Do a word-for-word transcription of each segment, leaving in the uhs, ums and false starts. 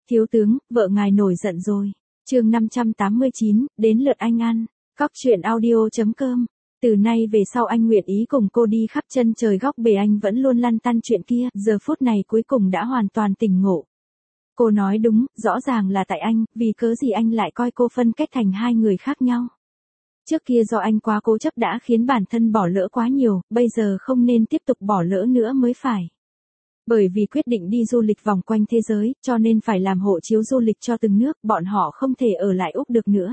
Thiếu tướng, vợ ngài nổi giận rồi. Chương năm trăm tám mươi chín, đến lượt anh ăn. Cóc truyện audio chấm com. Từ nay về sau anh nguyện ý cùng cô đi khắp chân trời góc bể, anh vẫn luôn lăn tăn chuyện kia, giờ phút này cuối cùng đã hoàn toàn tỉnh ngộ. Cô nói đúng, rõ ràng là tại anh, vì cớ gì anh lại coi cô phân cách thành hai người khác nhau. Trước kia do anh quá cố chấp đã khiến bản thân bỏ lỡ quá nhiều, bây giờ không nên tiếp tục bỏ lỡ nữa mới phải. Bởi vì quyết định đi du lịch vòng quanh thế giới, cho nên phải làm hộ chiếu du lịch cho từng nước, bọn họ không thể ở lại Úc được nữa.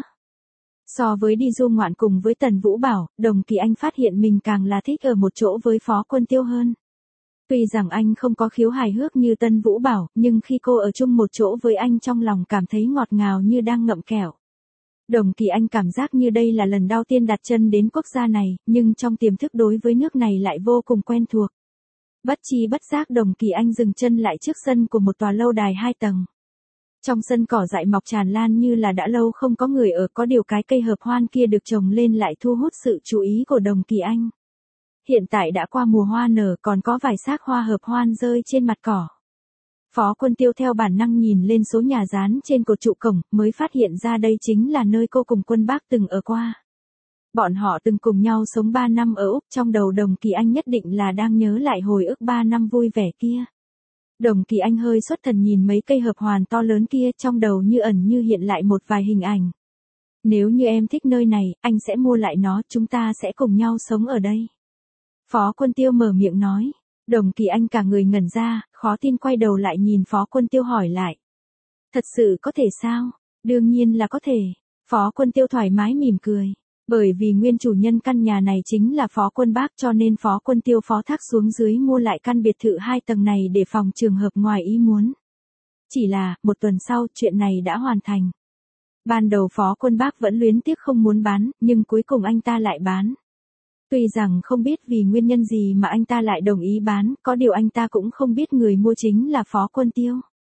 So với đi du ngoạn cùng với Tần Vũ Bảo, Đồng Kỳ Anh phát hiện mình càng là thích ở một chỗ với Phó Quân Tiêu hơn. Tuy rằng anh không có khiếu hài hước như Tân Vũ Bảo, nhưng khi cô ở chung một chỗ với anh trong lòng cảm thấy ngọt ngào như đang ngậm kẹo. Đồng Kỳ Anh cảm giác như đây là lần đầu tiên đặt chân đến quốc gia này, nhưng trong tiềm thức đối với nước này lại vô cùng quen thuộc. Bất chi bất giác Đồng Kỳ Anh dừng chân lại trước sân của một tòa lâu đài hai tầng. Trong sân cỏ dại mọc tràn lan như là đã lâu không có người ở, có điều cái cây hợp hoan kia được trồng lên lại thu hút sự chú ý của Đồng Kỳ Anh. Hiện tại đã qua mùa hoa nở, còn có vài xác hoa hợp hoan rơi trên mặt cỏ. Phó Quân Tiêu theo bản năng nhìn lên số nhà dán trên cột trụ cổng, mới phát hiện ra đây chính là nơi cô cùng Quân Bác từng ở qua. Bọn họ từng cùng nhau sống ba năm ở Úc, trong đầu Đồng Kỳ Anh nhất định là đang nhớ lại hồi ức ba năm vui vẻ kia. Đồng Kỳ Anh hơi xuất thần nhìn mấy cây hợp hoàn to lớn kia, trong đầu như ẩn như hiện lại một vài hình ảnh. Nếu như em thích nơi này, anh sẽ mua lại nó, chúng ta sẽ cùng nhau sống ở đây. Phó Quân Tiêu mở miệng nói. Đồng Kỳ Anh cả người ngẩn ra, khó tin quay đầu lại nhìn Phó Quân Tiêu hỏi lại. Thật sự có thể sao? Đương nhiên là có thể. Phó Quân Tiêu thoải mái mỉm cười. Bởi vì nguyên chủ nhân căn nhà này chính là Phó Quân Bác, cho nên Phó Quân Tiêu phó thác xuống dưới mua lại căn biệt thự hai tầng này để phòng trường hợp ngoài ý muốn. Chỉ là, một tuần sau, chuyện này đã hoàn thành. Ban đầu Phó Quân Bác vẫn luyến tiếc không muốn bán, nhưng cuối cùng anh ta lại bán. Tuy rằng không biết vì nguyên nhân gì mà anh ta lại đồng ý bán, có điều anh ta cũng không biết người mua chính là Phó Quân Tiêu.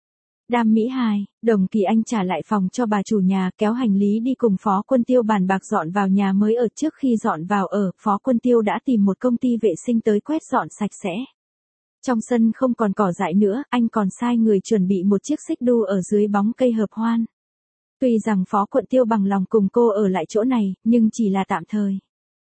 Đam mỹ hài, Đồng Kỳ Anh trả lại phòng cho bà chủ nhà, kéo hành lý đi cùng Phó Quân Tiêu bàn bạc dọn vào nhà mới ở. Trước khi dọn vào ở, Phó Quân Tiêu đã tìm một công ty vệ sinh tới quét dọn sạch sẽ. Trong sân không còn cỏ dại nữa, anh còn sai người chuẩn bị một chiếc xích đu ở dưới bóng cây hợp hoan. Tuy rằng Phó Quân Tiêu bằng lòng cùng cô ở lại chỗ này, nhưng chỉ là tạm thời.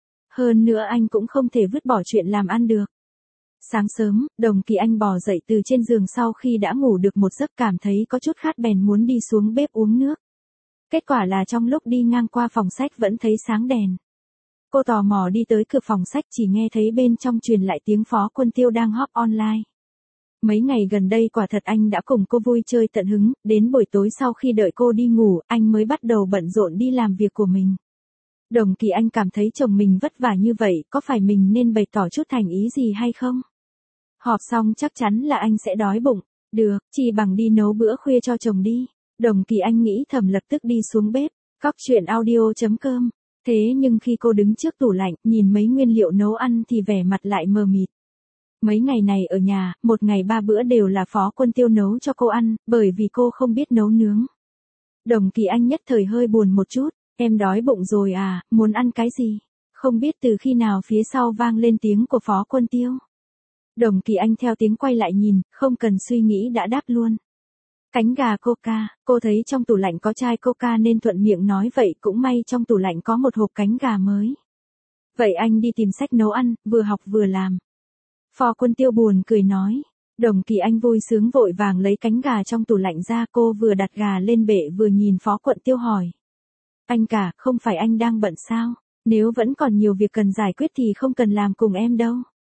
Hơn nữa anh cũng không thể vứt bỏ chuyện làm ăn được. Sáng sớm, Đồng Kỳ Anh bò dậy từ trên giường sau khi đã ngủ được một giấc, cảm thấy có chút khát bèn muốn đi xuống bếp uống nước. Kết quả là trong lúc đi ngang qua phòng sách vẫn thấy sáng đèn. Cô tò mò đi tới cửa phòng sách, chỉ nghe thấy bên trong truyền lại tiếng Phó Quân Tiêu đang họp online. Mấy ngày gần đây quả thật anh đã cùng cô vui chơi tận hứng, đến buổi tối sau khi đợi cô đi ngủ, anh mới bắt đầu bận rộn đi làm việc của mình. Đồng Kỳ Anh cảm thấy chồng mình vất vả như vậy, có phải mình nên bày tỏ chút thành ý gì hay không? Họp xong chắc chắn là anh sẽ đói bụng. Được, chỉ bằng đi nấu bữa khuya cho chồng đi. Đồng Kỳ Anh nghĩ thầm, lập tức đi xuống bếp. Cóc truyện audio chấm com. Thế nhưng khi cô đứng trước tủ lạnh, nhìn mấy nguyên liệu nấu ăn thì vẻ mặt lại mờ mịt. Mấy ngày này ở nhà, một ngày ba bữa đều là Phó Quân Tiêu nấu cho cô ăn, bởi vì cô không biết nấu nướng. Đồng Kỳ Anh nhất thời hơi buồn một chút. Em đói bụng rồi à, muốn ăn cái gì? Không biết từ khi nào phía sau vang lên tiếng của Phó Quân Tiêu. Đồng Kỳ Anh theo tiếng quay lại nhìn, không cần suy nghĩ đã đáp luôn. Cánh gà Coca, cô thấy trong tủ lạnh có chai Coca nên thuận miệng nói vậy, cũng may trong tủ lạnh có một hộp cánh gà mới. Vậy anh đi tìm sách nấu ăn, vừa học vừa làm. Phó Quân Tiêu buồn cười nói. Đồng Kỳ Anh vui sướng vội vàng lấy cánh gà trong tủ lạnh ra, cô vừa đặt gà lên bệ vừa nhìn Phó Quân Tiêu hỏi. Anh cả, không phải anh đang bận sao? Nếu vẫn còn nhiều việc cần giải quyết thì không cần làm cùng em đâu.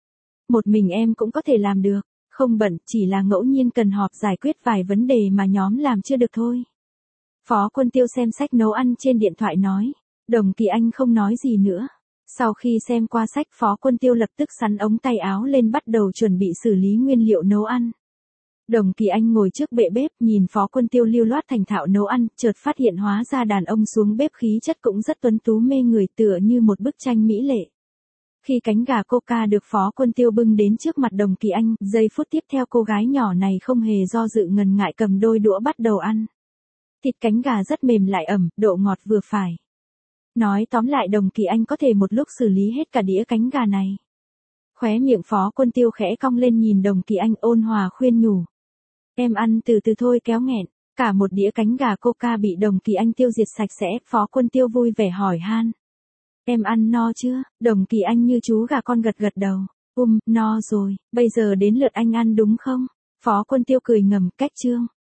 Một mình em cũng có thể làm được. Không bận, chỉ là ngẫu nhiên cần họp giải quyết vài vấn đề mà nhóm làm chưa được thôi. Phó Quân Tiêu xem sách nấu ăn trên điện thoại nói. Đồng Kỳ Anh không nói gì nữa. Sau khi xem qua sách, Phó Quân Tiêu lập tức sắn ống tay áo lên bắt đầu chuẩn bị xử lý nguyên liệu nấu ăn. Đồng Kỳ Anh ngồi trước bệ bếp nhìn Phó Quân Tiêu lưu loát thành thạo nấu ăn, chợt phát hiện hóa ra đàn ông xuống bếp khí chất cũng rất tuấn tú mê người, tựa như một bức tranh mỹ lệ. Khi cánh gà Coca được Phó Quân Tiêu bưng đến trước mặt Đồng Kỳ Anh, giây phút tiếp theo cô gái nhỏ này không hề do dự ngần ngại cầm đôi đũa bắt đầu ăn. Thịt cánh gà rất mềm lại ẩm, độ ngọt vừa phải. Nói tóm lại Đồng Kỳ Anh có thể một lúc xử lý hết cả đĩa cánh gà này. Khóe miệng Phó Quân Tiêu khẽ cong lên nhìn Đồng Kỳ Anh ôn hòa khuyên nhủ. Em ăn từ từ thôi kéo nghẹn. Cả một đĩa cánh gà Coca bị Đồng Kỳ Anh tiêu diệt sạch sẽ, Phó Quân Tiêu vui vẻ hỏi han. Em ăn no chưa? Đồng Kỳ Anh như chú gà con gật gật đầu. Um, no rồi, bây giờ đến lượt anh ăn đúng không? Phó Quân Tiêu cười ngầm, cách Trương.